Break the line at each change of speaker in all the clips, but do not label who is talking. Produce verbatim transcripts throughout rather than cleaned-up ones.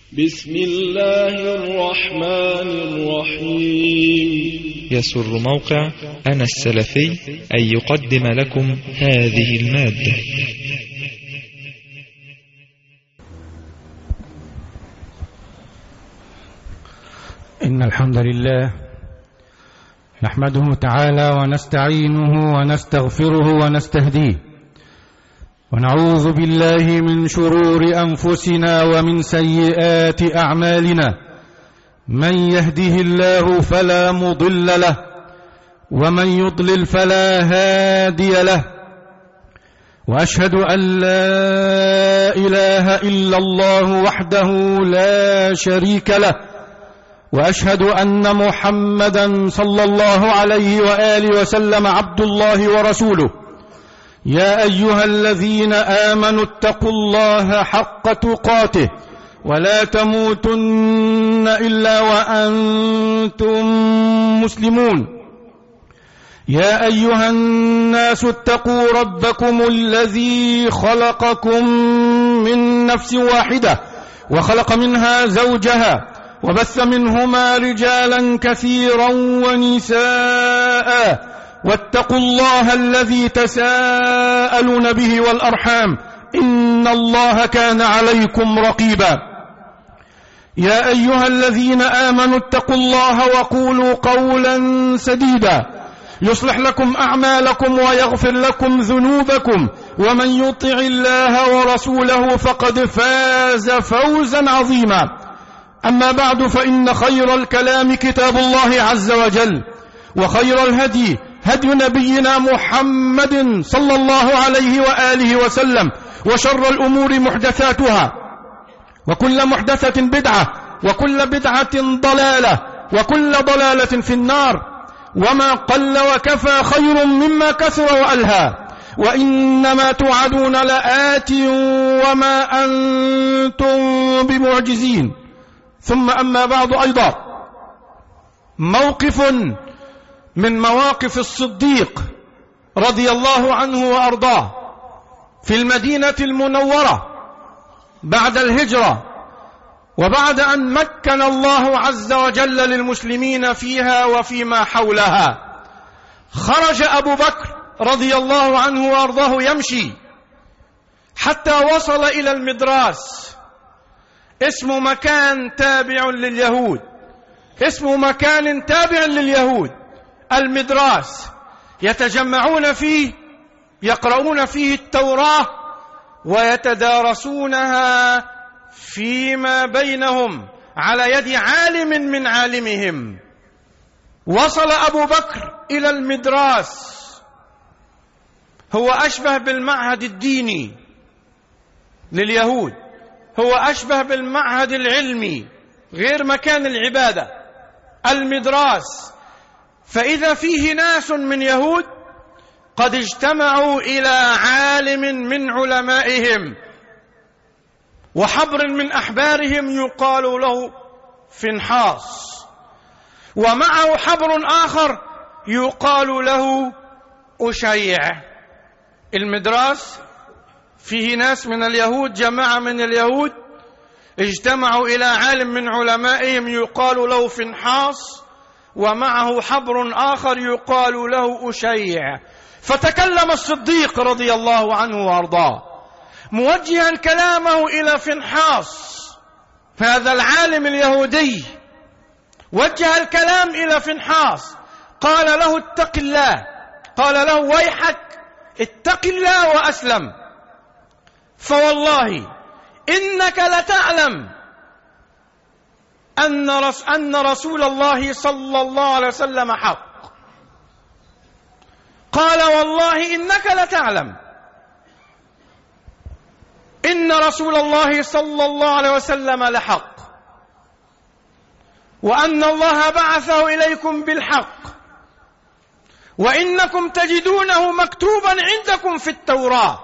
بسم الله الرحمن الرحيم.
يسر موقع أنا السلفي أن يقدم لكم هذه المادة.
إن الحمد لله نحمده تعالى ونستعينه ونستغفره ونستهديه، ونعوذ بالله من شرور أنفسنا ومن سيئات أعمالنا. من يهده الله فلا مضل له، ومن يضلل فلا هادي له، وأشهد أن لا إله إلا الله وحده لا شريك له، وأشهد أن محمدا صلى الله عليه وآله وسلم عبد الله ورسوله. يا أيها الذين آمنوا اتقوا الله حق تقاته ولا تموتن إلا وأنتم مسلمون. يا أيها الناس اتقوا ربكم الذي خلقكم من نفس واحدة وخلق منها زوجها وبث منهما رجالا كثيرا ونساء، واتقوا الله الذي تساءلون به والأرحام إن الله كان عليكم رقيبا. يا أيها الذين آمنوا اتقوا الله وقولوا قولا سديدا يصلح لكم أعمالكم ويغفر لكم ذنوبكم، ومن يطع الله ورسوله فقد فاز فوزا عظيما. أما بعد، فإن خير الكلام كتاب الله عز وجل، وخير الهدي هدي نبينا محمد صلى الله عليه وآله وسلم، وشر الأمور محدثاتها، وكل محدثة بدعة، وكل بدعة ضلالة، وكل ضلالة في النار. وما قل وكفى خير مما كثر وألهى، وإنما توعدون لآت وما أنتم بمعجزين. ثم أما بعد، أيضا موقف من مواقف الصديق رضي الله عنه وأرضاه في المدينة المنورة بعد الهجرة، وبعد أن مكن الله عز وجل للمسلمين فيها وفيما حولها. خرج أبو بكر رضي الله عنه وأرضاه يمشي حتى وصل إلى المدراس، اسم مكان تابع لليهود، اسم مكان تابع لليهود، المدراس، يتجمعون فيه، يقرؤون فيه التوراة ويتدارسونها فيما بينهم على يد عالم من عالمهم. وصل أبو بكر إلى المدراس، هو أشبه بالمعهد الديني لليهود، هو أشبه بالمعهد العلمي غير مكان العبادة، المدراس. فإذا فيه ناس من يهود قد اجتمعوا إلى عالم من علمائهم وحبر من أحبارهم يقال له فنحاس، ومعه حبر آخر يقال له أشيع. المدراس فيه ناس من اليهود، جماعة من اليهود اجتمعوا إلى عالم من علمائهم يقال له فنحاس، ومعه حبر آخر يقال له أشيع. فتكلم الصديق رضي الله عنه وأرضاه موجها كلامه إلى فنحاس، هذا العالم اليهودي، وجه الكلام إلى فنحاس، قال له اتق الله، قال له ويحك اتق الله وأسلم، فوالله إنك لتعلم أن أن رسول الله صلى الله عليه وسلم حق. قال والله إنك لتعلم إن رسول الله صلى الله عليه وسلم لحق، وأن الله بعثه إليكم بالحق، وإنكم تجدونه مكتوبا عندكم في التوراة.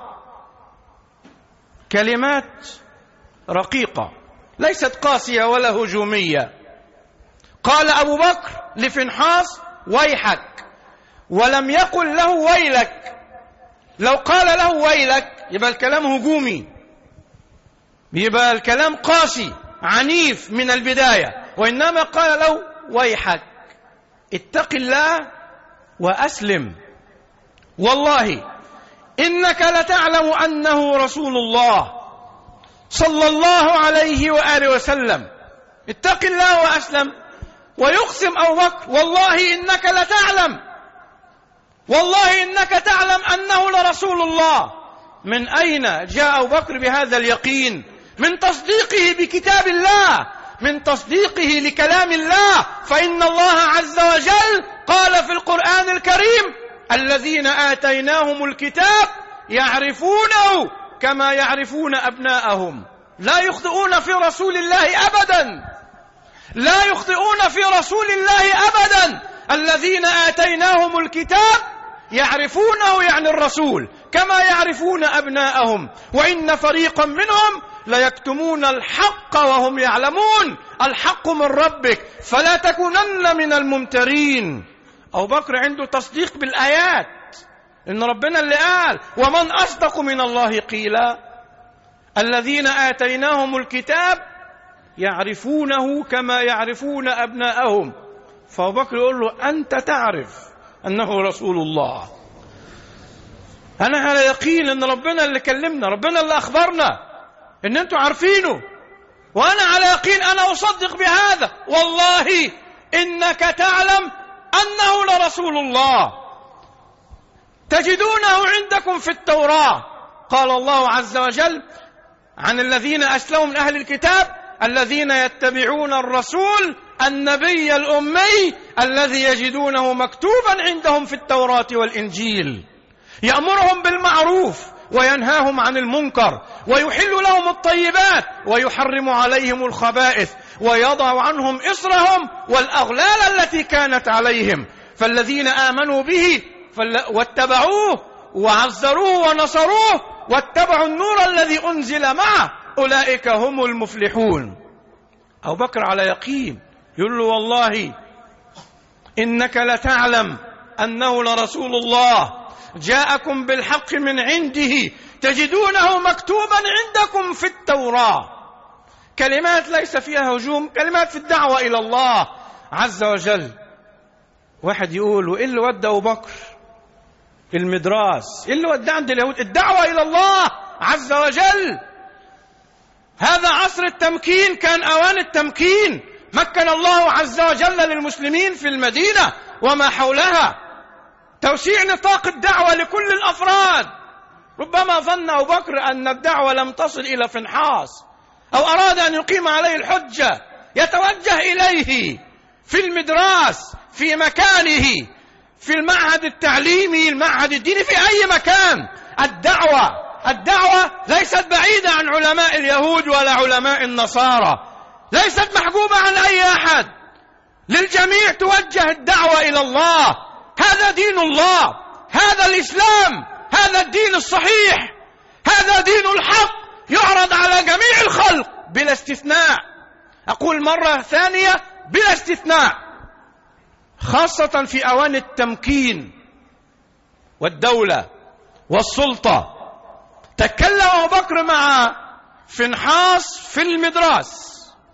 كلمات رقيقة ليست قاسية ولا هجومية. قال أبو بكر لفنحاس ويحك، ولم يقل له ويلك. لو قال له ويلك يبقى الكلام هجومي، يبقى الكلام قاسي، عنيف من البداية، وإنما قال له ويحك اتق الله وأسلم، والله إنك لتعلم أنه رسول الله صلى الله عليه وآله وسلم. اتق الله وأسلم. ويقسم أبو بكر والله إنك لتعلم، والله إنك تعلم أنه لرسول الله. من أين جاء أبو بكر بهذا اليقين؟ من تصديقه بكتاب الله، من تصديقه لكلام الله. فإن الله عز وجل قال في القرآن الكريم الذين آتيناهم الكتاب يعرفونه كما يعرفون أبناءهم. لا يخطئون في رسول الله أبدا، لا يخطئون في رسول الله أبدا. الذين آتيناهم الكتاب يعرفونه يعني الرسول كما يعرفون أبناءهم، وإن فريقا منهم ليكتمون الحق وهم يعلمون. الحق من ربك فلا تكونن من الممترين. أبو بكر عنده تصديق بالآيات، إن ربنا اللي قال ومن أصدق من الله قيلا. الذين آتيناهم الكتاب يعرفونه كما يعرفون أبناءهم. فأبو بكر يقول له أنت تعرف أنه رسول الله. أنا على يقين أن ربنا اللي كلمنا، ربنا اللي أخبرنا أن أنتم عارفينه، وأنا على يقين أنا أصدق بهذا. والله إنك تعلم أنه لرسول الله تجدونه عندكم في التوراة. قال الله عز وجل عن الذين أسلموا من أهل الكتاب الذين يتبعون الرسول النبي الأمي الذي يجدونه مكتوبا عندهم في التوراة والإنجيل يأمرهم بالمعروف وينهاهم عن المنكر ويحل لهم الطيبات ويحرم عليهم الخبائث ويضع عنهم إصرهم والأغلال التي كانت عليهم. فالذين آمنوا به واتبعوه وعزروه ونصروه واتبعوا النور الذي أنزل معه أولئك هم المفلحون. أبو بكر على يقين يقول له والله إنك لتعلم أنه لرسول الله جاءكم بالحق من عنده تجدونه مكتوبا عندكم في التوراة. كلمات ليس فيها هجوم، كلمات في الدعوة إلى الله عز وجل. واحد يقول وإيه اللي ودى أبو بكر المدراس؟ إيه اللي ودى عند اليهود؟ الدعوة إلى الله عز وجل. هذا عصر التمكين، كان أوان التمكين. مكن الله عز وجل للمسلمين في المدينة وما حولها، توسيع نطاق الدعوة لكل الأفراد. ربما ظن أبو بكر أن الدعوة لم تصل إلى فنحاس أو أراد أن يقيم عليه الحجة، يتوجه إليه في المدراس، في مكانه، في المعهد التعليمي، المعهد الديني، في أي مكان. الدعوة الدعوة ليست بعيدة عن علماء اليهود ولا علماء النصارى، ليست محجوبة عن أي أحد. للجميع توجه الدعوة إلى الله. هذا دين الله، هذا الإسلام، هذا الدين الصحيح، هذا دين الحق يعرض على جميع الخلق بلا استثناء. أقول مرة ثانية بلا استثناء، خاصة في أوان التمكين والدولة والسلطة. تكلم أبو بكر مع فنحاس في المدراس،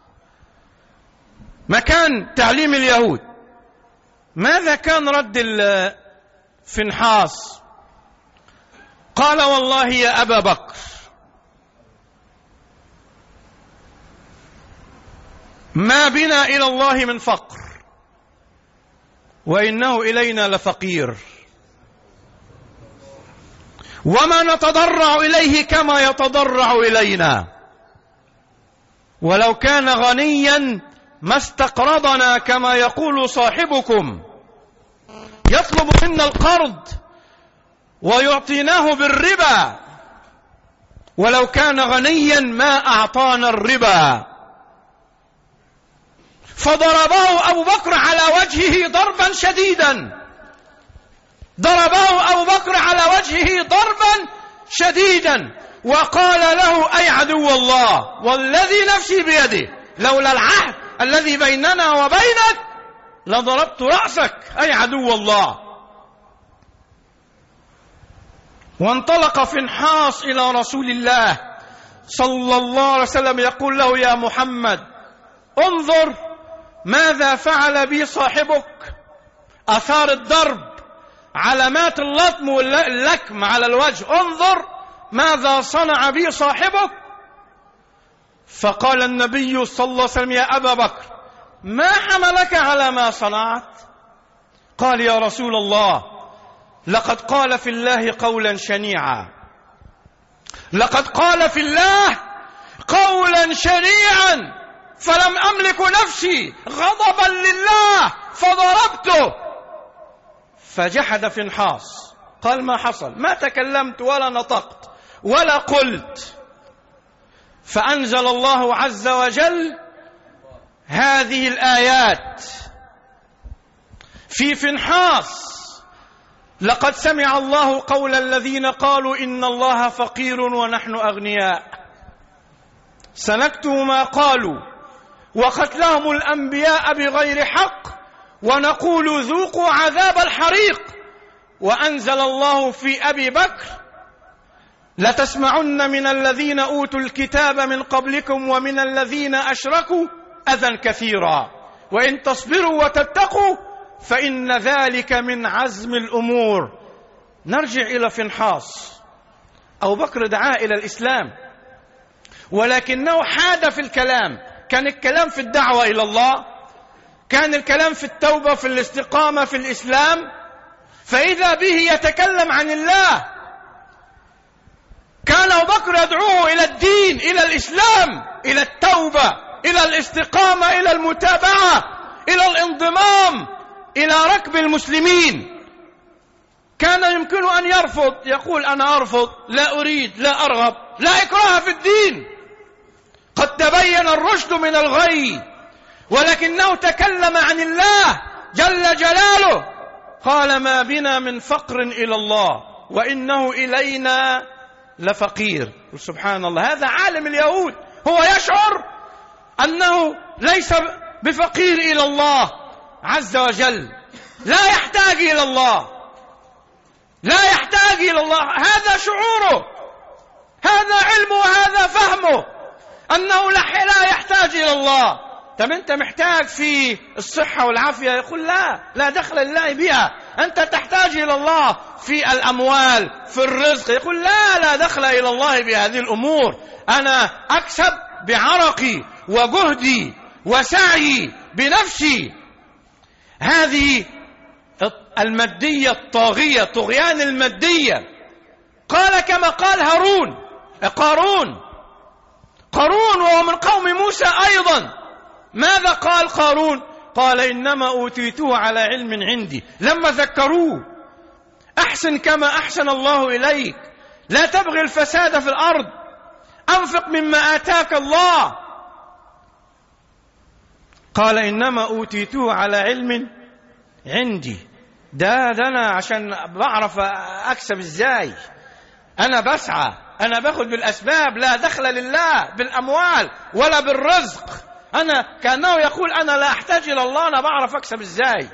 مكان تعليم اليهود. ماذا كان رد فنحاس؟ قال والله يا أبا بكر ما بنا إلى الله من فقر وإنه إلينا لفقير، وما نتضرع إليه كما يتضرع إلينا، ولو كان غنيا ما استقرضنا كما يقول صاحبكم، يطلب منا القرض ويعطيناه بالربا، ولو كان غنيا ما أعطانا الربا. فضربه أبو بكر على وجهه ضربا شديدا، ضربه أبو بكر على وجهه ضربا شديدا، وقال له أي عدو الله والذي نفسي بيده لولا العهد الذي بيننا وبينك لضربت رأسك أي عدو الله. وانطلق فنحاس إلى رسول الله صلى الله عليه وسلم يقول له: يا محمد انظر ماذا فعل بي صاحبك، آثار الضرب، علامات اللطم واللكم على الوجه، انظر ماذا صنع بي صاحبك. فقال النبي صلى الله عليه وسلم: يا أبا بكر ما حملك على ما صنعت؟ قال: يا رسول الله لقد قال في الله قولا شنيعا، لقد قال في الله قولا شنيعا فلم أملك نفسي غضبا لله فضربته. فجحد فنحاس، قال: ما حصل، ما تكلمت ولا نطقت ولا قلت. فأنزل الله عز وجل هذه الآيات في فنحاس: لقد سمع الله قول الذين قالوا إن الله فقير ونحن أغنياء، سنكتب ما قالوا وقتلهم الأنبياء بغير حق ونقول ذوقوا عذاب الحريق. وأنزل الله في أبي بكر: لتسمعن من الذين أوتوا الكتاب من قبلكم ومن الذين أشركوا أذى كثيرا وإن تصبروا وتتقوا فإن ذلك من عزم الأمور. نرجع إلى فنحاس. أبو بكر دعا إلى الإسلام ولكنه حاد في الكلام. كان الكلام في الدعوة إلى الله، كان الكلام في التوبة، في الاستقامة في الإسلام، فإذا به يتكلم عن الله. كان أبو بكر يدعوه إلى الدين، إلى الإسلام، إلى التوبة، إلى الاستقامة، إلى المتابعة، إلى الانضمام إلى ركب المسلمين. كان يمكن أن يرفض، يقول: أنا أرفض، لا أريد، لا أرغب، لا إكراه في الدين، قد تبين الرشد من الغي. ولكنه تكلم عن الله جل جلاله، قال: ما بنا من فقر إلى الله وإنه إلينا لفقير. سبحان الله، هذا عالم اليهود، هو يشعر أنه ليس بفقير إلى الله عز وجل، لا يحتاج إلى الله، لا يحتاج إلى الله. هذا شعوره، هذا علمه، هذا فهمه، أنه لا يحتاج إلى الله. طب أنت محتاج في الصحة والعافية؟ يقول: لا، لا دخل لله بها. أنت تحتاج إلى الله في الأموال، في الرزق؟ يقول: لا، لا دخل إلى الله بهذه الأمور. أنا أكسب بعرقي وجهدي وسعي بنفسي. هذه المادية الطاغية، طغيان المادية. قال كما قال هارون قارون قارون وهو من قوم موسى أيضا. ماذا قال قارون؟ قال: إنما أوتيته على علم عندي. لما ذكروه: أحسن كما أحسن الله إليك، لا تبغي الفساد في الأرض، أنفق مما آتاك الله. قال: إنما أوتيته على علم عندي. ده ده أنا عشان بعرف أكسب إزاي، أنا بسعى، أنا باخد بالأسباب، لا دخل لله بالأموال ولا بالرزق. أنا كأنه يقول: أنا لا أحتاج إلى الله، أنا بعرف أكسب إزاي.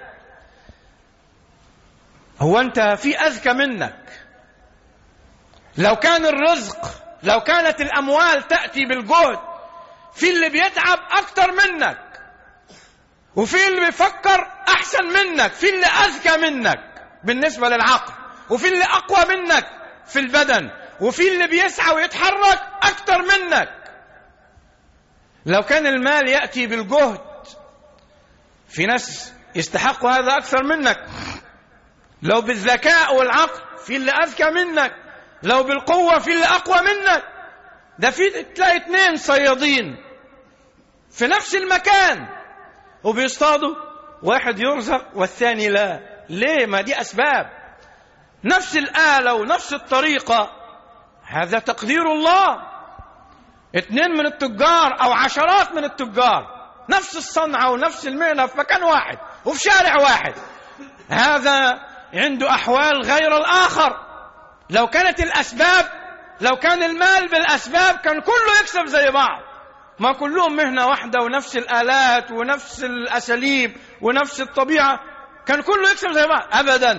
هو أنت في أذكى منك؟ لو كان الرزق، لو كانت الأموال تأتي بالجهد، في اللي بيتعب أكتر منك، وفي اللي بيفكر أحسن منك، في اللي أذكى منك بالنسبة للعقل، وفي اللي أقوى منك في البدن، وفي اللي بيسعى ويتحرك أكتر منك. لو كان المال يأتي بالجهد، في ناس يستحقوا هذا أكثر منك. لو بالذكاء والعقل، في اللي أذكى منك. لو بالقوة، في اللي أقوى منك. ده في تلاقي اثنين صيادين في نفس المكان وبيصطادوا، واحد يرزق والثاني لا. ليه؟ ما دي أسباب، نفس الآلة ونفس الطريقة، هذا تقدير الله. اثنين من التجار أو عشرات من التجار، نفس الصنعة ونفس المهنة في مكان واحد وفي شارع واحد، هذا عنده أحوال غير الآخر. لو كانت الأسباب، لو كان المال بالأسباب كان كله يكسب زي بعض. ما كلهم مهنة واحدة ونفس الآلات ونفس الأساليب ونفس الطبيعة، كان كله يكسب زي بعض. أبدا،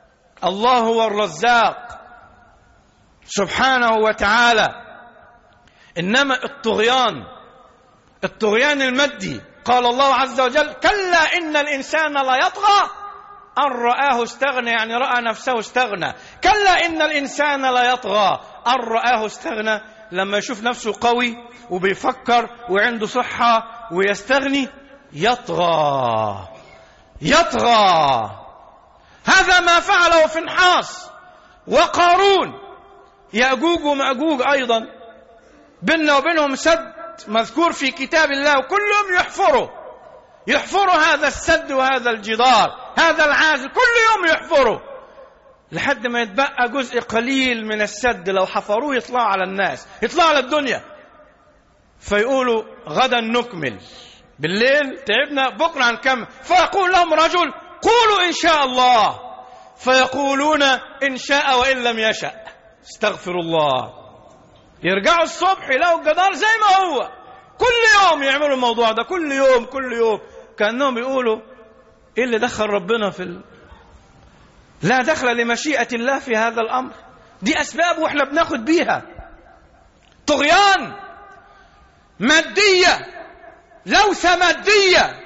الله هو الرزاق سبحانه وتعالى.
إنما الطغيان، الطغيان المادي، قال الله عز وجل: كلا إن الإنسان لا يطغى أن رآه استغنى، يعني رأى نفسه استغنى. كلا إن الإنسان لا يطغى أن رآه استغنى، لما يشوف نفسه قوي وبيفكر وعنده صحة ويستغني يطغى يطغى. هذا ما فعله فنحاس وقارون. يأجوج ومأجوج أيضا بيننا وبينهم سد مذكور في كتاب الله، وكلهم يحفروا يحفروا هذا السد وهذا الجدار، هذا العازل، كل يوم يحفروا لحد ما يتبقى جزء قليل من السد. لو حفروه يطلعوا على الناس، يطلعوا على الدنيا، فيقولوا غدا نكمل، بالليل تعبنا بكرة هنكمل. فيقول لهم رجل: قولوا إن شاء الله، فيقولون إن شاء وإن لم يشأ. استغفر الله. يرجعوا الصبح يلاقوا الجدار زي ما هو. كل يوم يعملوا الموضوع ده، كل يوم كل يوم، كأنهم بيقولوا: إيه اللي دخل ربنا في ال... لا دخل لمشيئة الله في هذا الأمر، دي أسباب وإحنا بناخد بيها. طغيان، مادية، لوثة مادية.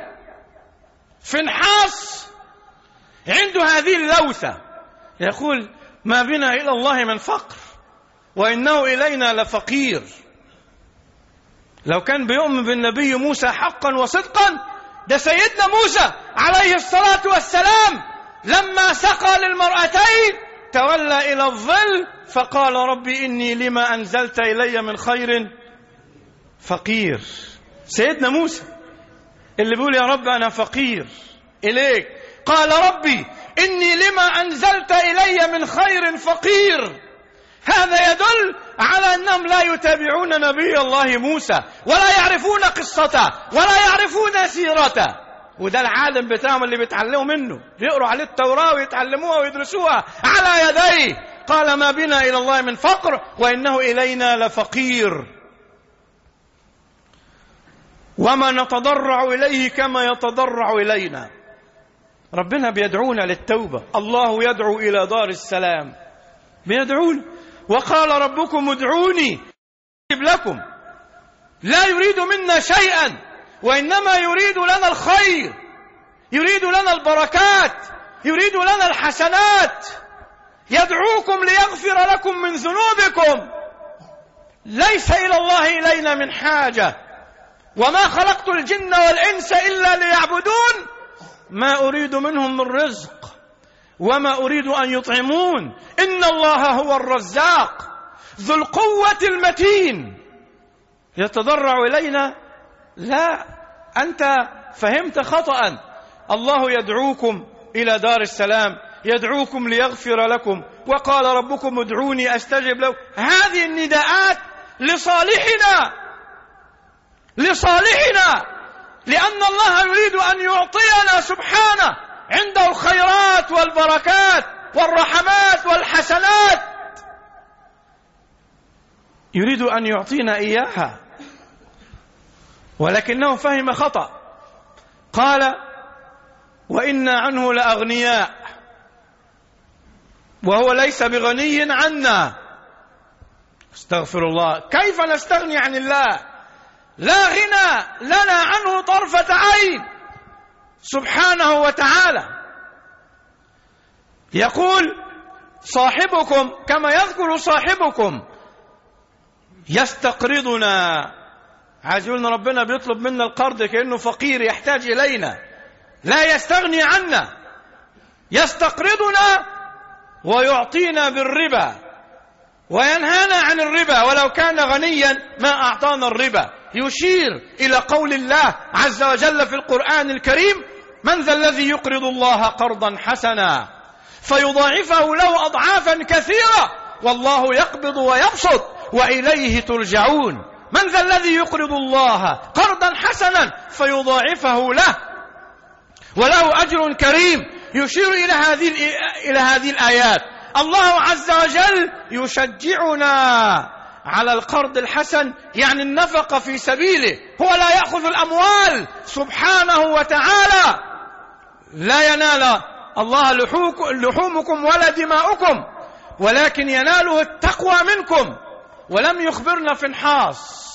فنحاس عنده هذه اللوثة، يقول: ما بنا إلى الله من فقر وإنه إلينا لفقير. لو كان بيؤمن بالنبي موسى حقا وصدقا، ده سيدنا موسى عليه الصلاة والسلام لما سقى للمرأتين تولى إلى الظل فقال: ربي إني لما أنزلت إلي من خير فقير. سيدنا موسى اللي بيقول: يا رب أنا فقير إليك. قال: ربي إني لما أنزلت إلي من خير فقير. هذا يدل على أنهم لا يتابعون نبي الله موسى، ولا يعرفون قصته، ولا يعرفون سيرته. وده العالم بتاعهم اللي بيتعلموا منه، يقروا عليه التوراة ويتعلموها ويدرسوها على يديه. قال: ما بنا إلى الله من فقر وإنه إلينا لفقير، وما نتضرع إليه كما يتضرع إلينا. ربنا بيدعونا للتوبة. الله يدعو إلى دار السلام، بيدعونا. وقال: ربكم ادعوني أستجب لكم. لا يريد منا شيئا، وإنما يريد لنا الخير، يريد لنا البركات، يريد لنا الحسنات. يدعوكم ليغفر لكم من ذنوبكم. ليس إلى الله إلينا من حاجة. وما خلقت الجن والإنس إلا ليعبدون ما أريد منهم من رزق وما أريد أن يطعمون إن الله هو الرزاق ذو القوة المتين. يتضرع إلينا؟ لا، أنت فهمت خطأ. الله يدعوكم إلى دار السلام، يدعوكم ليغفر لكم. وقال: ربكم ادعوني أستجب لكم. هذه النداءات لصالحنا، لصالحنا، لأن الله يريد أن يعطينا سبحانه عنده الخيرات والبركات والرحمات والحسنات، يريد أن يعطينا إياها، ولكنه فهم خطأ. قال: وإنا عنه لأغنياء وهو ليس بغني عنا. استغفر الله. كيف نستغني عن الله؟ لا غنى لنا عنه طرفة عين سبحانه وتعالى. يقول صاحبكم كما يذكر صاحبكم: يستقرضنا. عايز يقول ربنا بيطلب منا القرض كأنه فقير يحتاج إلينا، لا يستغني عنا. يستقرضنا ويعطينا بالربا وينهانا عن الربا، ولو كان غنيا ما أعطانا الربا. يشير إلى قول الله عز وجل في القرآن الكريم: من ذا الذي يقرض الله قرضا حسنا فيضاعفه له أضعافا كثيرة والله يقبض ويبسط وإليه ترجعون. من ذا الذي يقرض الله قرضا حسنا فيضاعفه له وله أجر كريم. يشير إلى هذه إلى هذه الآيات. الله عز وجل يشجعنا على القرض الحسن، يعني النفقة في سبيله. هو لا يأخذ الأموال سبحانه وتعالى. لا ينال الله لحومكم ولا دماؤكم، ولكن يناله التقوى منكم ولم يخبرنا فنحاس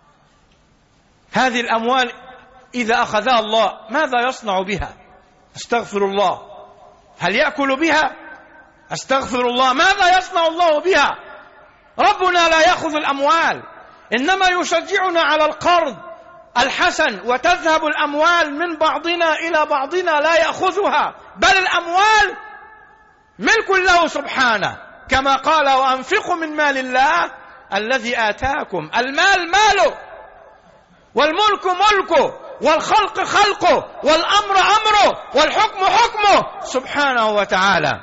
هذه الأموال إذا أخذها الله ماذا يصنع بها؟ استغفر الله. هل يأكل بها؟ استغفر الله. ماذا يصنع الله بها؟ ربنا لا يأخذ الأموال، إنما يشجعنا على القرض الحسن، وتذهب الأموال من بعضنا إلى بعضنا لا يأخذها، بل الأموال ملك له سبحانه، كما قال وأنفقوا من مال الله الذي آتاكم. المال ماله، والملك ملكه، والخلق خلقه، والأمر أمره، والحكم حكمه سبحانه وتعالى.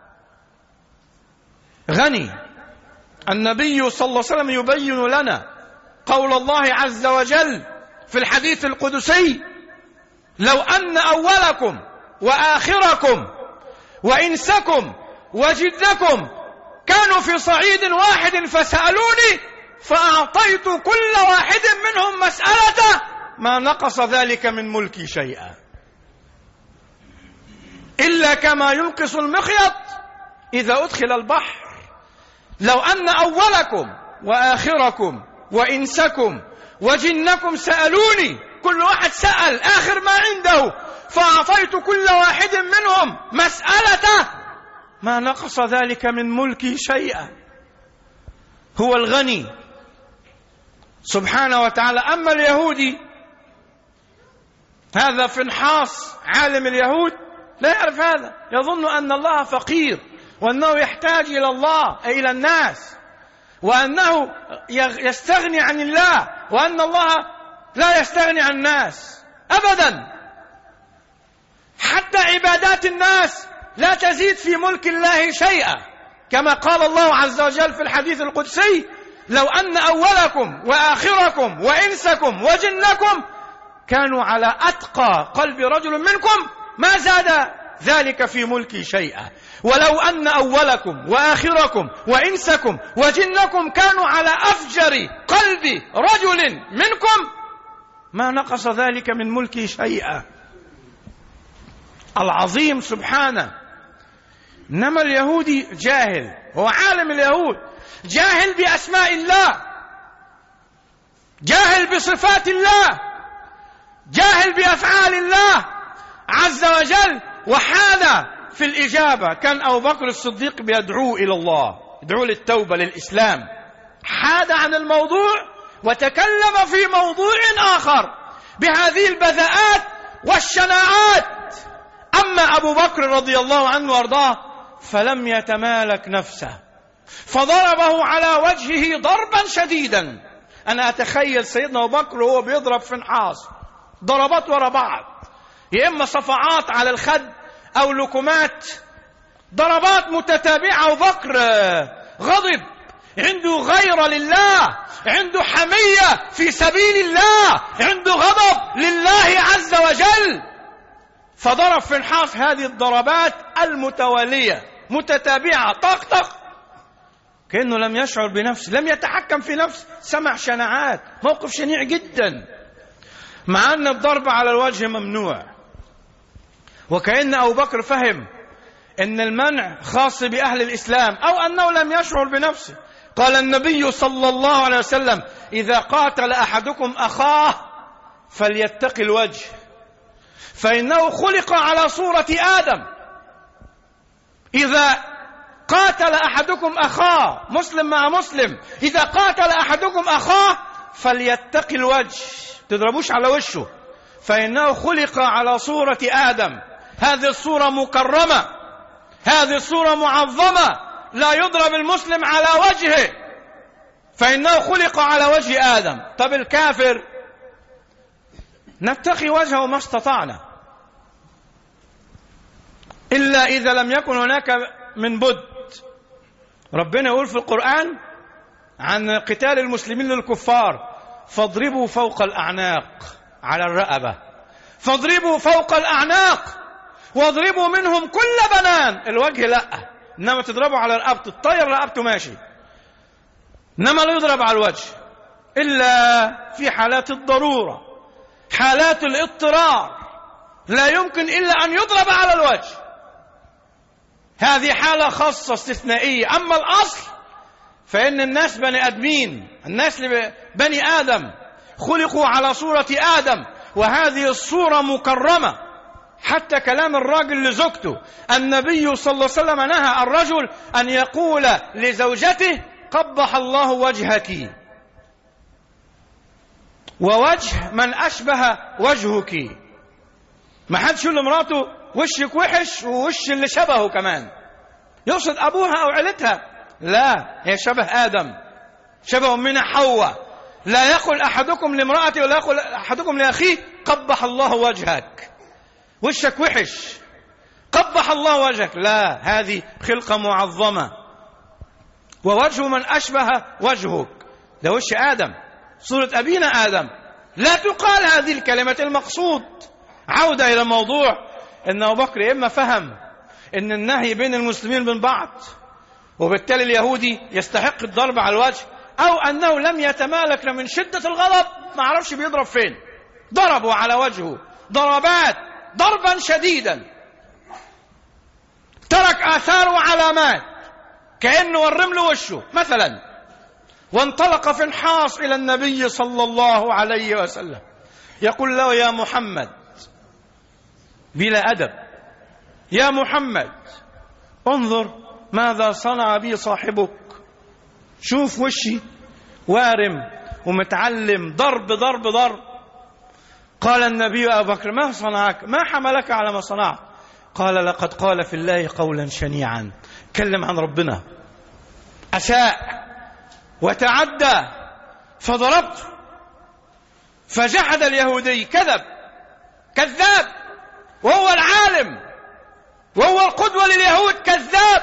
غني. النبي صلى الله عليه وسلم يبين لنا قول الله عز وجل في الحديث القدسي: لو أن أولكم وآخركم وإنسكم وجدكم كانوا في صعيد واحد فسألوني فأعطيت كل واحد منهم مسألته ما نقص ذلك من ملكي شيئا إلا كما ينقص المخيط إذا أدخل البحر. لو أن أولكم وآخركم وإنسكم وجنكم سألوني، كل واحد سأل آخر ما عنده، فأعطيت كل واحد منهم مسألته ما نقص ذلك من ملكي شيئا. هو الغني سبحانه وتعالى. أما اليهودي هذا فنحاس عالم اليهود لا يعرف هذا، يظن أن الله فقير، وأنه يحتاج إلى الله أي إلى الناس، وأنه يستغني عن الله، وأن الله لا يستغني عن الناس أبدا. حتى عبادات الناس لا تزيد في ملك الله شيئا، كما قال الله عز وجل في الحديث القدسي: لو أن أولكم وآخركم وإنسكم وجنكم كانوا على أتقى قلب رجل منكم ما زاد ذلك في ملكي شيئا، ولو أن أولكم وآخركم وإنسكم وجنكم كانوا على أفجر قلب رجل منكم ما نقص ذلك من ملكي شيئا. العظيم سبحانه. إنما اليهودي جاهل، هو عالم اليهود، جاهل بأسماء الله، جاهل بصفات الله، جاهل بأفعال الله عز وجل، وحال في الإجابة. كان أبو بكر الصديق بيدعو إلى الله، يدعو للتوبة للإسلام، حاد عن الموضوع وتكلم في موضوع آخر بهذه البذاءات والشناعات. أما أبو بكر رضي الله عنه وارضاه فلم يتمالك نفسه، فضربه على وجهه ضربا شديدا. أنا أتخيل سيدنا أبو بكر وهو بيضرب فنحاس ضربات ورا بعض، يا إما صفعات على الخد أو لكمات، ضربات متتابعة. أبو بكر غضب، عنده غيرة لله، عنده حمية في سبيل الله، عنده غضب لله عز وجل، فضرب فنحاس هذه الضربات المتوالية متتابعة طق طق، كأنه لم يشعر بنفسه، لم يتحكم في نفسه، سمع شناعات، موقف شنيع جدا، مع أن الضرب على الوجه ممنوع. وكأن أبو بكر فهم أن المنع خاص بأهل الإسلام، أو أنه لم يشعر بنفسه. قال النبي صلى الله عليه وسلم: إذا قاتل أحدكم أخاه فليتق الوجه، فإنه خلق على صورة آدم. إذا قاتل أحدكم أخاه، مسلم مع مسلم، إذا قاتل أحدكم أخاه فليتق الوجه، تضربوش على وشه، فإنه خلق على صورة آدم. هذه الصورة مكرمة، هذه الصورة معظمة، لا يضرب المسلم على وجهه، فإنه خلق على وجه آدم. طب الكافر نتقي وجهه ما استطعنا، إلا إذا لم يكن هناك من بد. ربنا يقول في القرآن عن قتال المسلمين للكفار: فاضربوا فوق الأعناق، على الرقبة، فاضربوا فوق الأعناق واضربوا منهم كل بنان. الوجه لا، إنما تضربوا على رقبته، الطير رقبته ماشي، إنما لا يضرب على الوجه إلا في حالات الضرورة، حالات الاضطرار، لا يمكن إلا أن يضرب على الوجه، هذه حالة خاصة استثنائية. أما الأصل فإن الناس بني آدمين، الناس بني آدم خلقوا على صورة آدم، وهذه الصورة مكرمة. حتى كلام الراجل لزوجته، النبي صلى الله عليه وسلم نهى الرجل أن يقول لزوجته قبح الله وجهك ووجه من أشبه وجهك. ما حدش يقول لمراته وشك وحش ووش اللي شبهه كمان، يقصد أبوها أو عيلتها، لا، هي شبه آدم، شبه من حواء. لا يقول أحدكم لامرأته ولا يقول أحدكم لأخيه قبح الله وجهك، وشك وحش، قبح الله وجهك، لا، هذه خلقة معظمة. ووجه من أشبه وجهك، ده وش آدم، صورة أبينا آدم. لا تقال هذه الكلمة. المقصود عودة إلى موضوع أن أبو بكر إما فهم أن النهي بين المسلمين من بعض، وبالتالي اليهودي يستحق الضرب على الوجه، أو أنه لم يتمالك من شدة الغضب، ما عرفش بيضرب فين، ضربوا على وجهه ضربات ضربا شديدا، ترك آثار وعلامات كأنه ورم له وشه مثلا، وانطلق في انحاص إلى النبي صلى الله عليه وسلم يقول له يا محمد، بلا أدب، يا محمد انظر ماذا صنع بي صاحبك، شوف وشي وارم ومتعلم، ضرب ضرب ضرب. قال النبي أبو بكر ما صنعك، ما حملك على ما صنعت؟ قال لقد قال في الله قولا شنيعا، كلم عن ربنا، أساء وتعدى فضربته. فجحد اليهودي، كذب، كذاب، وهو العالم وهو القدوة لليهود، كذاب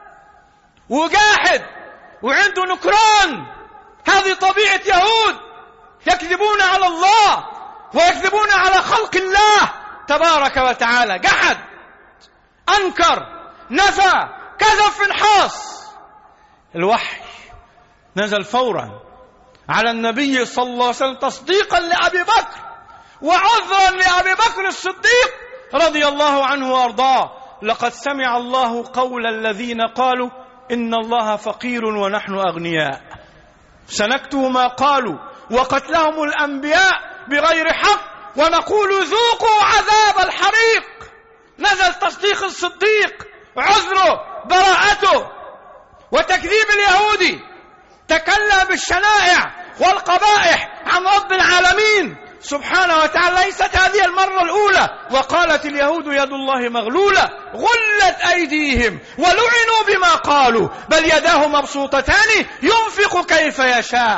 وجاحد وعنده نكران. هذه طبيعة يهود، يكذبون على الله ويكذبون على خلق الله تبارك وتعالى. جحد، أنكر، نفى، كذب في انحاص. الوحي نزل فورا على النبي صلى الله عليه وسلم تصديقا لأبي بكر وعذرا لأبي بكر الصديق رضي الله عنه وأرضاه. لقد سمع الله قول الذين قالوا إن الله فقير ونحن أغنياء، سنكتب ما قالوا وقتلهم الأنبياء بغير حق ونقول ذوقوا عذاب الحريق. نزل تصديق الصديق، عذره، براءته. وتكذيب اليهودي، تكلم بالشنائع والقبائح عن رب العالمين سبحانه وتعالى. ليست هذه المرة الأولى. وقالت اليهود يد الله مغلولة غلت أيديهم ولعنوا بما قالوا بل يداه مبسوطتان ينفق كيف يشاء.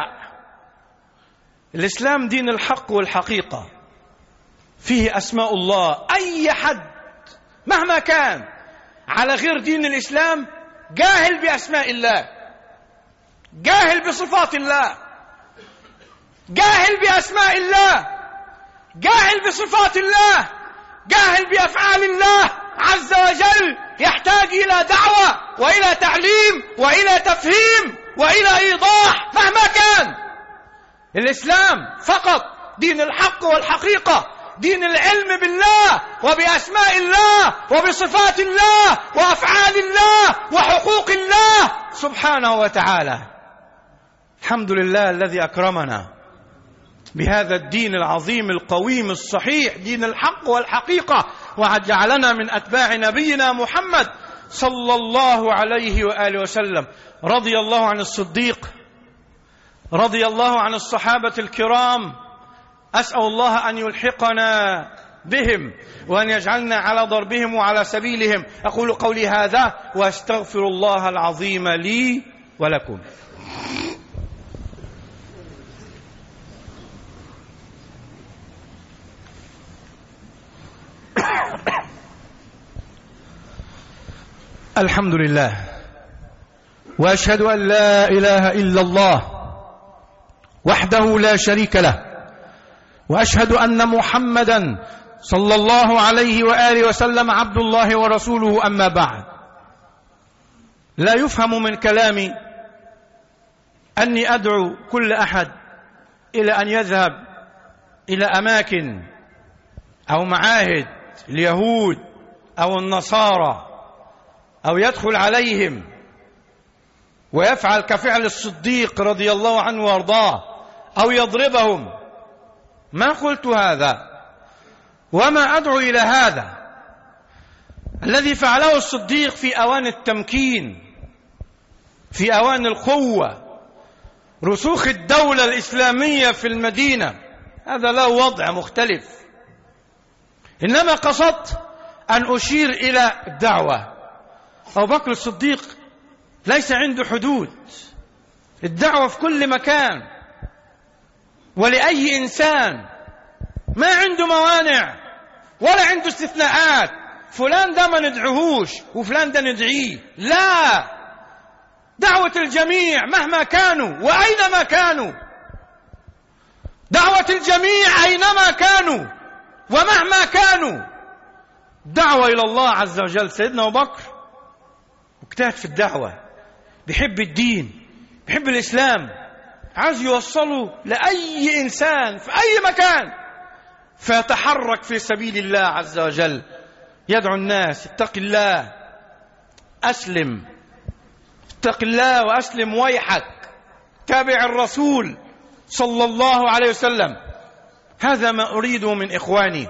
الإسلام دين الحق والحقيقة، فيه أسماء الله. أي حد مهما كان على غير دين الإسلام جاهل بأسماء الله، جاهل بصفات الله، جاهل بأسماء الله، جاهل بصفات الله، جاهل بأفعال الله عز وجل. يحتاج إلى دعوة وإلى تعليم وإلى تفهيم وإلى إيضاح مهما كان. الإسلام فقط دين الحق والحقيقة، دين العلم بالله وبأسماء الله وبصفات الله وأفعال الله وحقوق الله سبحانه وتعالى. الحمد لله الذي أكرمنا بهذا الدين العظيم القويم الصحيح، دين الحق والحقيقة، وجعلنا من أتباع نبينا محمد صلى الله عليه وآله وسلم. رضي الله عن الصديق، رضي الله عن الصحابة الكرام. أسأل الله أن يلحقنا بهم وأن يجعلنا على ضربهم وعلى سبيلهم. أقول قولي هذا وأستغفر الله العظيم لي ولكم. الحمد لله، وأشهد أن لا إله إلا الله وحده لا شريك له، وأشهد أن محمدا صلى الله عليه وآله وسلم عبد الله ورسوله. أما بعد، لا يفهم من كلامي أني أدعو كل أحد إلى أن يذهب إلى أماكن أو معاهد اليهود أو النصارى أو يدخل عليهم ويفعل كفعل الصديق رضي الله عنه وارضاه أو يضربهم، ما قلت هذا وما أدعو إلى هذا. الذي فعله الصديق في أوان التمكين، في أوان القوة، رسوخ الدولة الإسلامية في المدينة، هذا له وضع مختلف. إنما قصدت أن أشير إلى الدعوة. أبو بكر الصديق ليس عنده حدود، الدعوة في كل مكان ولأي إنسان، ما عنده موانع ولا عنده استثناءات، فلان ده ما ندعوهوش وفلان ده ندعيه، لا، دعوة الجميع مهما كانوا وأينما كانوا، دعوة الجميع أينما كانوا ومهما كانوا، دعوة إلى الله عز وجل. سيدنا أبو بكر مجتهد في الدعوة، بيحب الدين، بيحب الإسلام، عايز يوصله لأي إنسان في أي مكان، فيتحرك في سبيل الله عز وجل، يدعو الناس: اتق الله، أسلم، اتق الله وأسلم ويحك، تابع الرسول صلى الله عليه وسلم. هذا ما أريده من إخواني،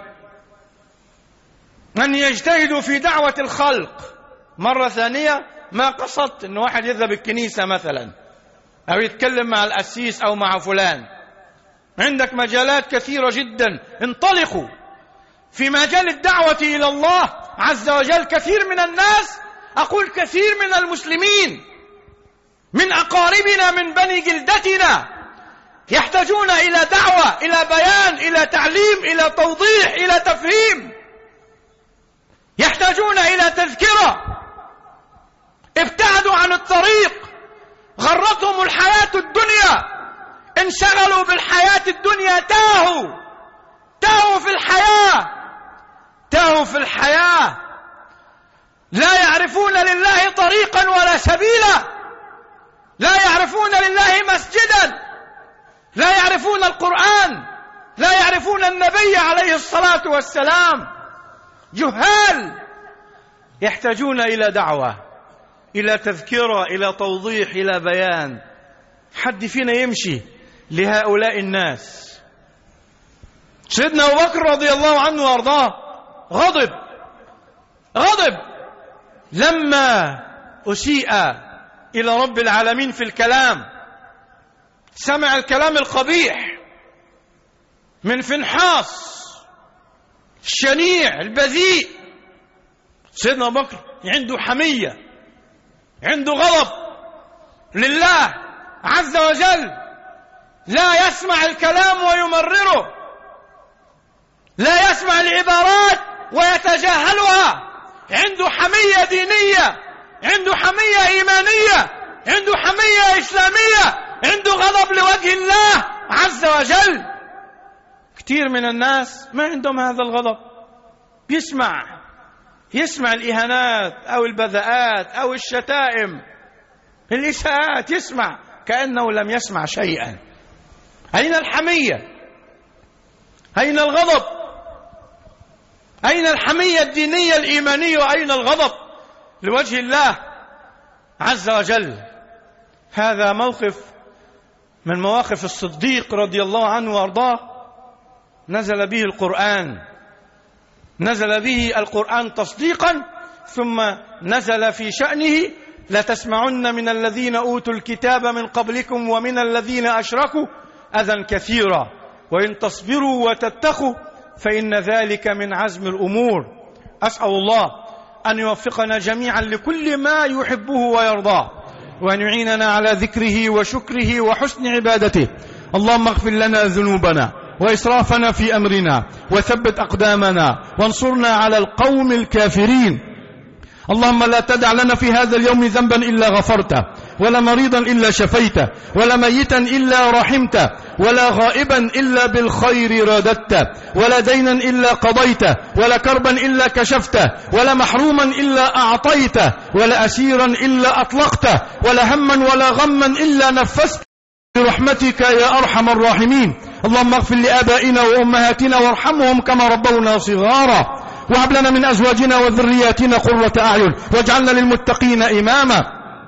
أن يجتهدوا في دعوة الخلق. مرة ثانية، ما قصدت أن واحد يذهب الكنيسة مثلا أو يتكلم مع الأسيس أو مع فلان. عندك مجالات كثيرة جدا، انطلقوا في مجال الدعوة إلى الله عز وجل. كثير من الناس، أقول كثير من المسلمين، من أقاربنا من بني جلدتنا، يحتاجون إلى دعوة، إلى بيان، إلى تعليم، إلى توضيح، إلى تفهيم، يحتاجون إلى تذكرة. ابتعدوا عن الطريق، غرتهم الحياة الدنيا، انشغلوا بالحياة الدنيا، تاهوا تاهوا في الحياة تاهوا في الحياة لا يعرفون لله طريقا ولا سبيلا، لا يعرفون لله مسجدا، لا يعرفون القرآن، لا يعرفون النبي عليه الصلاة والسلام. جهال يحتاجون إلى دعوة، إلى تذكرة، إلى توضيح، إلى بيان. حد فينا يمشي لهؤلاء الناس. سيدنا أبو بكر رضي الله عنه وارضاه غضب غضب لما أسيء إلى رب العالمين في الكلام، سمع الكلام القبيح من فنحاس الشنيع البذيء. سيدنا أبو بكر عنده حمية، عنده غضب لله عز وجل، لا يسمع الكلام ويمرره، لا يسمع العبارات ويتجاهلها. عنده حمية دينية، عنده حمية إيمانية، عنده حمية إسلامية، عنده غضب لوجه الله عز وجل. كثير من الناس ما عندهم هذا الغضب، يسمع يسمع الإهانات أو البذاءات أو الشتائم، الإساءات، يسمع كأنه لم يسمع شيئا. أين الحمية؟ أين الغضب؟ أين الحمية الدينية الإيمانية؟ وأين الغضب لوجه الله عز وجل؟ هذا موقف من مواقف الصديق رضي الله عنه وارضاه، نزل به القرآن، نزل به القرآن تصديقا، ثم نزل في شأنه: لتسمعن من الذين أوتوا الكتاب من قبلكم ومن الذين أشركوا أذى كثيرا وإن تصبروا وتتقوا فإن ذلك من عزم الأمور. أسأل الله أن يوفقنا جميعا لكل ما يحبه ويرضاه، وأن يعيننا على ذكره وشكره وحسن عبادته. اللهم اغفر لنا ذنوبنا وإسرافنا في أمرنا، وثبت أقدامنا، وانصرنا على القوم الكافرين. اللهم لا تدع لنا في هذا اليوم ذنبا إلا غفرته، ولا مريضا إلا شفيته، ولا ميتا إلا رحمته، ولا غائبا إلا بالخير رددته، ولا دينا إلا قضيته، ولا كربا إلا كشفته، ولا محروما إلا أعطيته، ولا أسيرا إلا أطلقته، ولا هما ولا غما إلا نفسته برحمتك يا أرحم الراحمين. اللهم اغفر لآبائنا وأمهاتنا وارحمهم كما ربونا صغارا، وهب لنا من أزواجنا وذرياتنا قرة أعين، واجعلنا للمتقين إماما.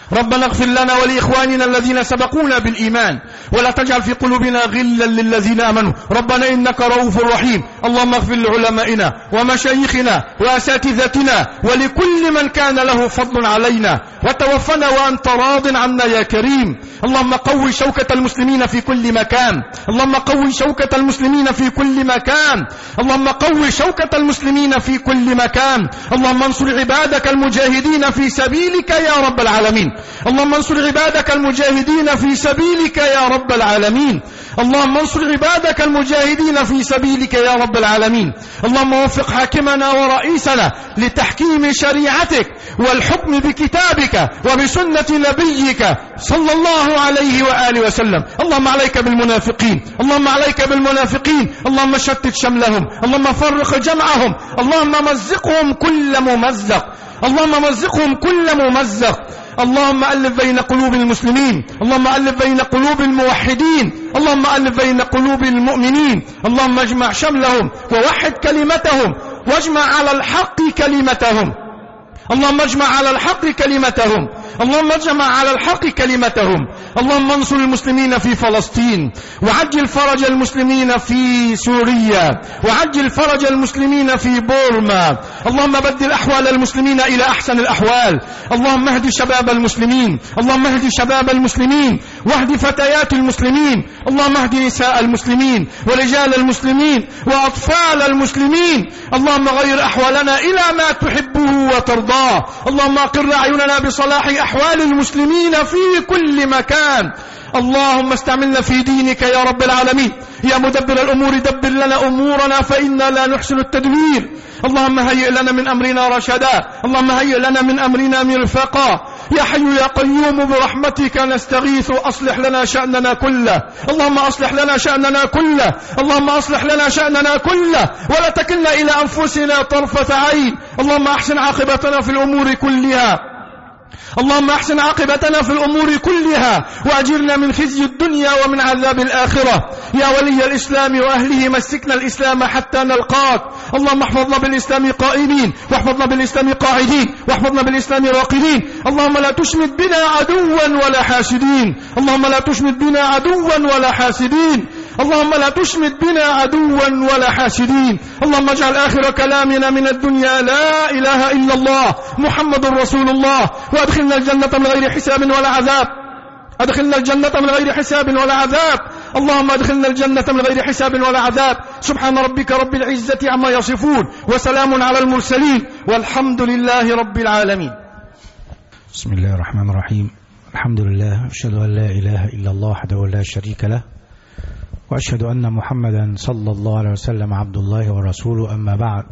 ربنا اغفر لنا ولإخواننا الذين سبقونا بالإيمان ولا تجعل في قلوبنا غلا للذين آمنوا ربنا إنك رؤوف رحيم. اللهم اغفر لعلمائنا ومشايخنا وأساتذتنا ولكل من كان له فضل علينا، وتوفنا وأنت راض عنا يا كريم. اللهم قوي شوكة المسلمين في كل مكان، اللهم قوي شوكة المسلمين في كل مكان، اللهم قوي شوكة المسلمين في كل مكان. اللهم انصر عبادك المجاهدين في سبيلك يا رب العالمين، اللهم انصر عبادك المجاهدين في سبيلك يا رب العالمين، اللهم انصر عبادك المجاهدين في سبيلك يا رب العالمين. اللهم وفق حاكمنا ورئيسنا لتحكيم شريعتك والحكم بكتابك وبسنة نبيك صلى الله عليه وآله وسلم. اللهم عليك بالمنافقين، اللهم عليك بالمنافقين، اللهم شتت شملهم، اللهم فرق جمعهم، اللهم مزقهم كل ممزق، اللهم مزقهم كل ممزق. اللهم ألف بين قلوب المسلمين، اللهم ألف بين قلوب الموحدين، اللهم ألف بين قلوب المؤمنين. اللهم اجمع شملهم ووحد كلمتهم واجمع على الحق كلمتهم، اللهم اجمع على الحق كلمتهم، اللهم اجمع على الحق كلمتهم. اللهم انصر المسلمين في فلسطين، وعجل فرج المسلمين في سوريا، وعجل فرج المسلمين في بورما. اللهم بدل أحوال المسلمين إلى أحسن الأحوال. اللهم اهد شباب المسلمين، اللهم اهد شباب المسلمين واهد فتيات المسلمين، اللهم اهد نساء المسلمين ورجال المسلمين وأطفال المسلمين. اللهم غير أحوالنا إلى ما تحبه وترضاه. اللهم أقر أعيننا بصلاح أحوال المسلمين في كل مكان. اللهم استعملنا في دينك يا رب العالمين. يا مدبر الأمور دبر لنا أمورنا فإنا لا نحسن التدبير. اللهم هيئ لنا من أمرنا رشدا، اللهم هيئ لنا من أمرنا مرفقا. يا حي يا قيوم برحمتك نستغيث، أصلح لنا شأننا كله، اللهم أصلح لنا شأننا كله، اللهم أصلح لنا شأننا كله ولا تكلنا إلى أنفسنا طرفة عين. اللهم أحسن عاقبتنا في الأمور كلها، اللهم احسن عاقبتنا في الأمور كلها وأجرنا من خزي الدنيا ومن عذاب الآخرة. يا ولي الإسلام وأهله مسكنا الإسلام حتى نلقاك. اللهم احفظنا بالإسلام قائمين، واحفظنا بالإسلام قاعدين، واحفظنا بالإسلام راقدين. اللهم لا تشمت بنا عدوا ولا حاسدين، اللهم لا تشمت بنا عدوا ولا حاسدين، اللهم لا تشمت بنا عدوا ولا حاسدين. اللهم اجعل آخر كلامنا من الدنيا لا إله إلا الله محمد رسول الله، وادخلنا الجنة من غير حساب ولا عذاب، أدخلنا الجنة من غير حساب ولا عذاب. اللهم أدخلنا الجنة من غير حساب ولا عذاب. سبحان ربك رب العزة عما يصفون وسلام على المرسلين والحمد لله رب العالمين.
بسم الله الرحمن الرحيم. الحمد لله، أشهد أن لا إله إلا الله وحده لا شريك له، وأشهد أن محمدا صلى الله عليه وسلم عبد الله ورسوله. أما بعد،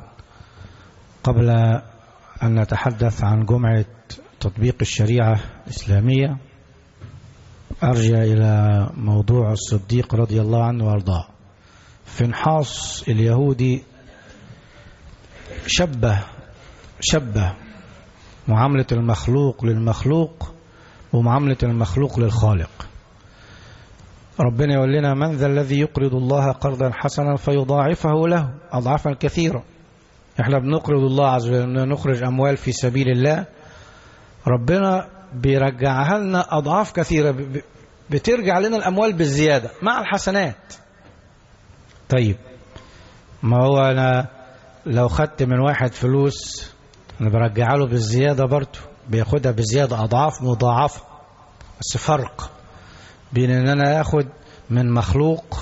قبل أن نتحدث عن جمعة تطبيق الشريعة الإسلامية، أرجع إلى موضوع الصديق رضي الله عنه وارضاه. فنحاس اليهودي شبه شبه معاملة المخلوق للمخلوق ومعاملة المخلوق للخالق. ربنا يقول لنا: من ذا الذي يقرض الله قرضا حسنا فيضاعفه له أضعافا كثيرة. احنا بنقرض الله عز وجل، نخرج أموال في سبيل الله، ربنا بيرجعها لنا أضعاف كثيرة، بترجع لنا الأموال بالزيادة مع الحسنات. طيب، ما هو أنا لو خدت من واحد فلوس أنا برجع له بالزيادة، برضه بياخدها بالزيادة أضعاف مضاعفة. بس فرق بين أن أنا أخد من مخلوق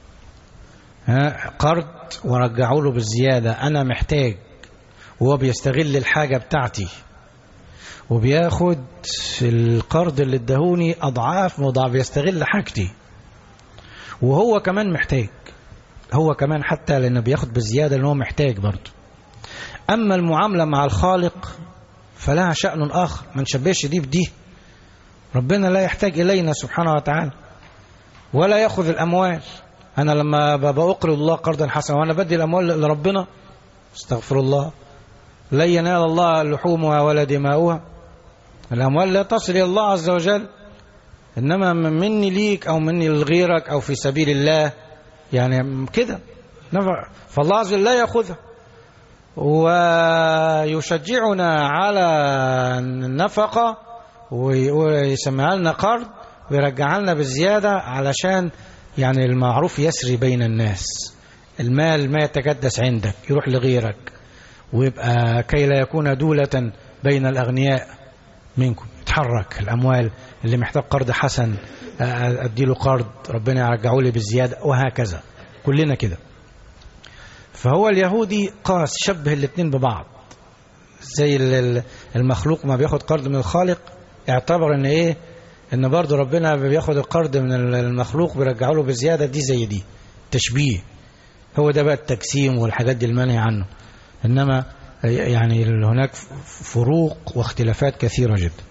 قرض ورجعه له بالزيادة، أنا محتاج وهو بيستغل الحاجة بتاعتي، وبياخد القرض اللي ادهوني أضعاف مضاعف، بيستغل حاجتي وهو كمان محتاج، هو كمان حتى لأنه بياخد بالزيادة لأنه محتاج برضه. أما المعاملة مع الخالق فلها شأن آخر، ما نشبهش دي بدي. ربنا لا يحتاج إلينا سبحانه وتعالى ولا يأخذ الأموال. أنا لما بأقرض الله قرضا حسنا وأنا بدي الأموال لربنا، استغفر الله، لا ينال الله لحومها ولا دماؤها. الأموال لا تصل إلى الله عز وجل، إنما مني ليك أو مني لغيرك أو في سبيل الله، يعني كده نفع. فالله عز وجل لا يأخذها، ويشجعنا على النفقة ويسميها لنا قرض ويرجع لنا بالزيادة علشان يعني المعروف يسري بين الناس. المال ما يتكدس عندك يروح لغيرك، ويبقى كي لا يكون دولة بين الأغنياء منكم. يتحرك الأموال، اللي محتاج قرض حسن أديله قرض، ربنا يرجعه لي بالزيادة، وهكذا كلنا كده. فهو اليهودي قاس شبه الاثنين ببعض، زي المخلوق ما بياخد قرض من الخالق، اعتبر ان ايه ان برضه ربنا بياخد القرض من المخلوق بيرجعه له بزيادة. دي زي دي تشبيه، هو ده بقى التجسيم والحاجات دي المنهي عنه. انما يعني هناك فروق واختلافات كثيرة جدا.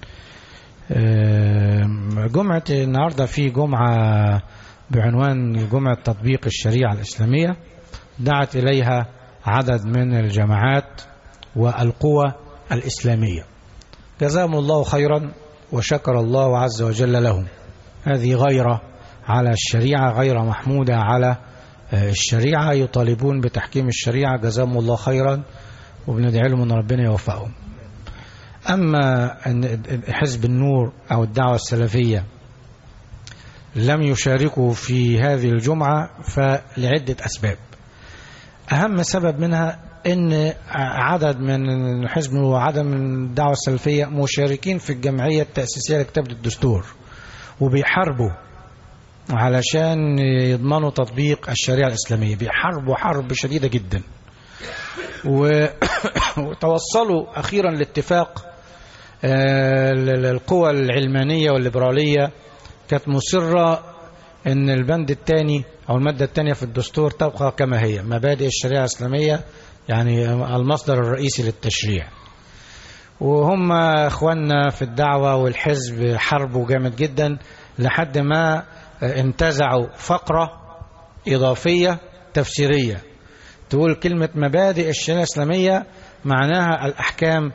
جمعة النهاردة في جمعة بعنوان جمعة تطبيق الشريعة الإسلامية، دعت إليها عدد من الجماعات والقوى الإسلامية، جزاهم الله خيرا وشكر الله عز وجل لهم. هذه غيرة على الشريعة، غيرة محمودة على الشريعة، يطالبون بتحكيم الشريعة، جزاهم الله خيرا، وبندعي لهم أن ربنا يوفقهم. أما حزب النور أو الدعوة السلفية لم يشاركوا في هذه الجمعة فلعدة أسباب. أهم سبب منها أن عدد من حزب وعدد من الدعوة السلفية مشاركين في الجمعية التأسيسية لكتابة الدستور، وبيحاربوا علشان يضمنوا تطبيق الشريعة الإسلامية، بيحاربوا حرب شديدة جدا. وتوصلوا أخيرا لاتفاق. القوى العلمانية والليبرالية كانت مصرة أن البند الثاني أو المادة الثانية في الدستور تبقى كما هي، مبادئ الشريعة الإسلامية، يعني المصدر الرئيسي للتشريع. وهم أخواننا في الدعوة والحزب حربوا جامد جدا لحد ما انتزعوا فقرة إضافية تفسيرية تقول كلمة مبادئ الشريعة الإسلامية معناها الأحكام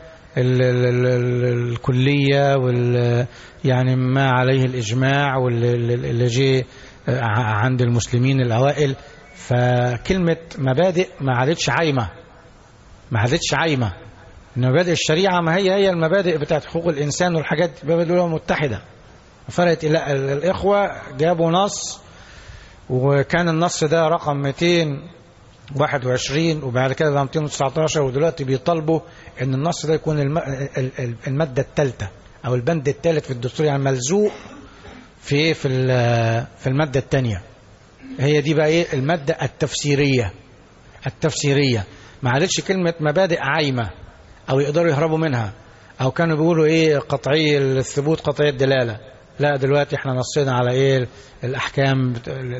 الكلية وال يعني ما عليه الإجماع واللي جه عند المسلمين الأوائل. فكلمة مبادئ ما عادتش عايمة، ما عادتش عايمة. مبادئ الشريعة ما هي هي المبادئ بتاعت حقوق الإنسان والحاجات مبادئ متحدة. فرقت إلى الإخوة جابوا نص، وكان النص ده رقم مئتين وواحد وعشرين، وبعد كده ده مئتين وتسعة عشر، ودلوقتي بيطالبوا ان النص ده يكون المادة الثالثة او البند الثالث في الدستور، يعني ملزوق في في في المادة الثانية. هي دي بقى ايه المادة التفسيرية. التفسيرية ما عادتش كلمة مبادئ عايمة او يقدروا يهربوا منها، او كانوا بيقولوا ايه قطعي الثبوت قطعي الدلالة. لا، دلوقتي احنا نصينا على ايه الاحكام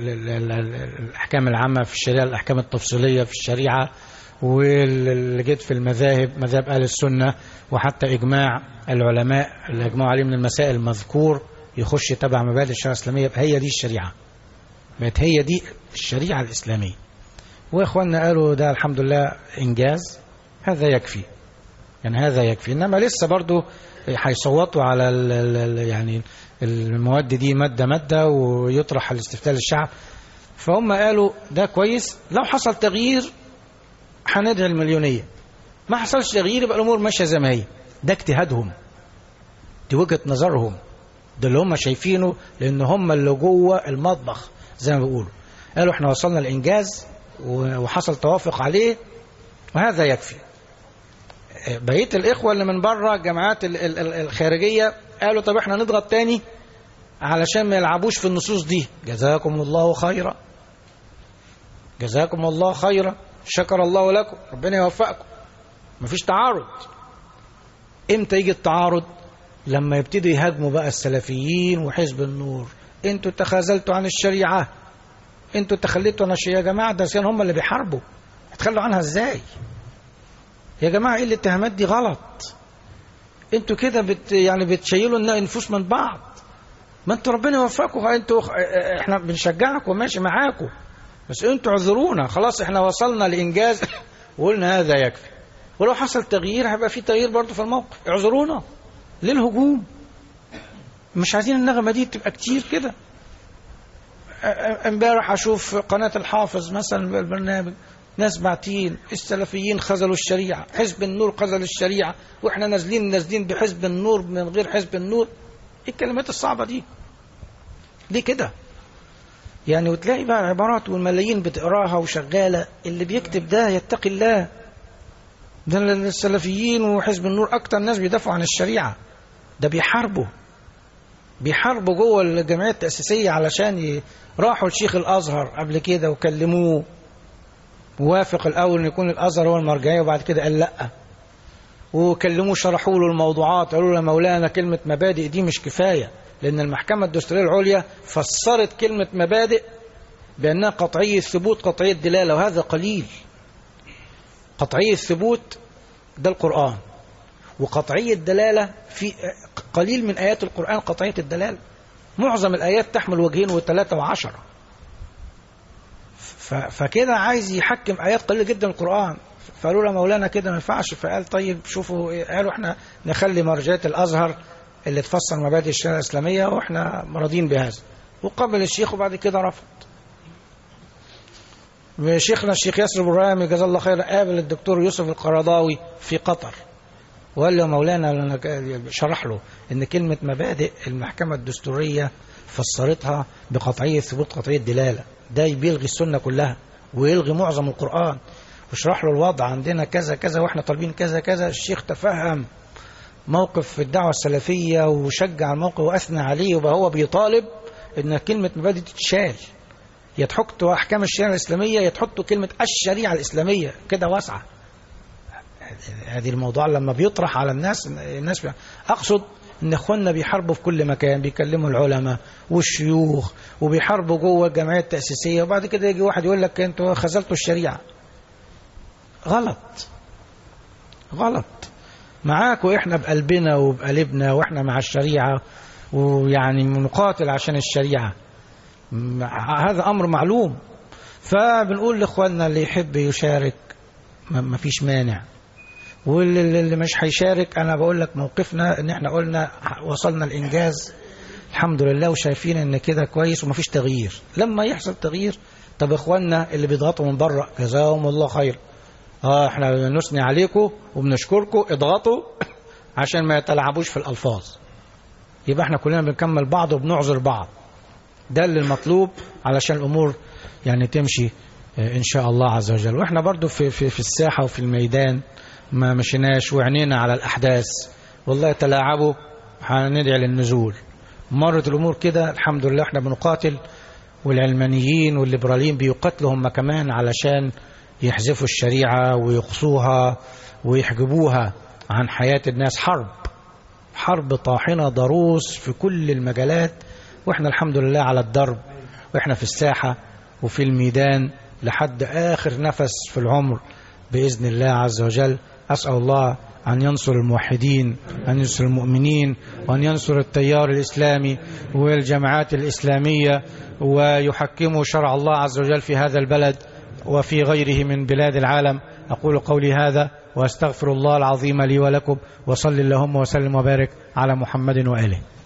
الاحكام العامة في الشريعة، الاحكام التفصيلية في الشريعة، واللي جيت في المذاهب مذهب اهل السنة، وحتى اجماع العلماء اللي اجمعوا عليه من المسائل المذكور يخش تبع مبادئ الشريعة الاسلامية. هي دي الشريعة، بقت هي دي الشريعة الاسلامية. واخواننا قالوا ده الحمد لله انجاز، هذا يكفي، يعني هذا يكفي. انما لسه برضو هيصوتوا على ال ال يعني المواد دي مادة مادة ويطرح الاستفتاء للشعب. فهم قالوا ده كويس، لو حصل تغيير هندعي المليونية، ما حصلش تغيير يبقى الأمور ماشية زي ما هي. ده اجتهادهم، دي وجهة نظرهم، ده اللي هم شايفينه، لأن هم اللي جوه المطبخ زي ما بيقولوا. قالوا احنا وصلنا الإنجاز وحصل توافق عليه وهذا يكفي. بقية الإخوة اللي من بره الجماعات الخارجية قالوا طب احنا نضغط تاني علشان ما يلعبوش في النصوص دي. جزاكم الله خيرا، جزاكم الله خيرا، شكر الله لكم، ربنا يوفقكم. مفيش تعارض. امتى يجي التعارض؟ لما يبتدوا يهاجموا بقى السلفيين وحزب النور، انتوا تخاذلتوا عن الشريعة، انتوا تخليتوا عن الشريعة. يا جماعة ده كان هم اللي بيحاربوا، هتخلوا عنها ازاي يا جماعة؟ ايه الاتهامات دي؟ غلط. انتوا كده بت يعني بتشيلوا النفوس من بعض. ما انتوا ربنا يوفقكم، انتوا احنا بنشجعكم وماشي معاكم، بس انتوا اعذرونا. خلاص احنا وصلنا لإنجاز وقلنا هذا يكفي، ولو حصل تغيير هيبقى في تغيير برضه في الموقف. اعذرونا ليه الهجوم؟ مش عايزين النغمة دي تبقى كتير كده. امبارح اشوف قناة الحافظ مثلا البرنامج ناس باعتين السلفيين خذلوا الشريعة، حزب النور خذل الشريعة، واحنا نازلين نازلين بحزب النور من غير حزب النور. ايه الكلمات الصعبة دي؟ ليه كده؟ يعني وتلاقي بقى عبارات والملايين بتقراها وشغالة. اللي بيكتب ده يتقي الله. ده السلفيين وحزب النور اكتر ناس بيدافعوا عن الشريعة، ده بيحاربوا بيحاربوا جوه الجمعية التأسيسية علشان ي... راحوا لشيخ الأزهر قبل كده وكلموه، ووافق الأول أن يكون الأزهر هو المرجعية، وبعد كده قال لأ، وكلموه شرحوا له الموضوعات، قالوا له مولانا كلمة مبادئ دي مش كفاية، لأن المحكمة الدستورية العليا فسرت كلمة مبادئ بأنها قطعية ثبوت قطعية دلالة، وهذا قليل. قطعية ثبوت ده القرآن، وقطعية دلالة في قليل من آيات القرآن قطعية الدلالة. معظم الآيات تحمل وجهين وثلاثة وعشرة. فكده عايز يحكم آيات قليلة جدا القرآن، فقالوا له مولانا كده ما ينفعش. فقال طيب شوفوا، قالوا احنا نخلي مرجعية الأزهر اللي تفسر مبادئ الشريعة الإسلامية واحنا راضين بهذا. وقبل الشيخ وبعد كده رفض. شيخنا الشيخ ياسر البرامي جزاه الله خير قابل الدكتور يوسف القرضاوي في قطر، وقال له مولانا، شرح له ان كلمة مبادئ المحكمة الدستورية فسرتها بقطعية ثبوت قطعية دلالة، ده بيلغي السنة كلها ويلغي معظم القرآن، وشرح له الوضع عندنا كذا كذا واحنا طالبين كذا كذا. الشيخ تفهم موقف في الدعوة السلفية وشجع الموقف وأثنى عليه، وبقى هو بيطالب ان كلمة مبادئ تتشال، يتحطوا أحكام الشريعة الإسلامية، يتحطوا كلمة الشريعة الإسلامية كده واسعة. هذه الموضوع لما بيطرح على الناس الناس بي... أقصد إن إخواننا بيحاربوا في كل مكان، بيكلموا العلماء والشيوخ وبيحاربوا جوه الجمعية التأسيسية، وبعد كده يجي واحد يقول لك أنتوا خذلتوا الشريعة. غلط غلط معاك، وإحنا بقلبنا وبقلبنا وإحنا مع الشريعة، ويعني نقاتل عشان الشريعة، هذا أمر معلوم. فبنقول لإخواننا اللي يحب يشارك ما فيش مانع، واللي مش هيشارك أنا بقول لك موقفنا إن إحنا قلنا وصلنا الإنجاز الحمد لله، وشايفين إن كده كويس وما فيش تغيير. لما يحصل تغيير، طب إخواننا اللي بيضغطوا من بره جزاهم الله خير، آه إحنا نثني عليكم وبنشكركم، اضغطوا عشان ما يتلاعبوش في الألفاظ، يبقى إحنا كلنا بنكمل بعض وبنعذر بعض. ده اللي المطلوب علشان الأمور يعني تمشي إن شاء الله عز وجل. وإحنا برضو في, في, في الساحة وفي الميدان ما مشيناش وعنينا على الأحداث، والله تلاعبوا هندعي للنزول. مرت الأمور كده الحمد لله، إحنا بنقاتل، والعلمانيين والليبراليين بيقاتلوا هم كمان علشان يحذفوا الشريعة ويقصوها ويحجبوها عن حياة الناس. حرب حرب طاحنة ضروس في كل المجالات، وإحنا الحمد لله على الدرب، وإحنا في الساحة وفي الميدان لحد آخر نفس في العمر بإذن الله عز وجل. أسأل الله أن ينصر الموحدين، أن ينصر المؤمنين، وأن ينصر التيار الإسلامي والجماعات الإسلامية، ويحكموا شرع الله عز وجل في هذا البلد وفي غيره من بلاد العالم. أقول قولي هذا وأستغفر الله العظيم لي ولكم، وصل اللهم وسلم وبارك على محمد وآله.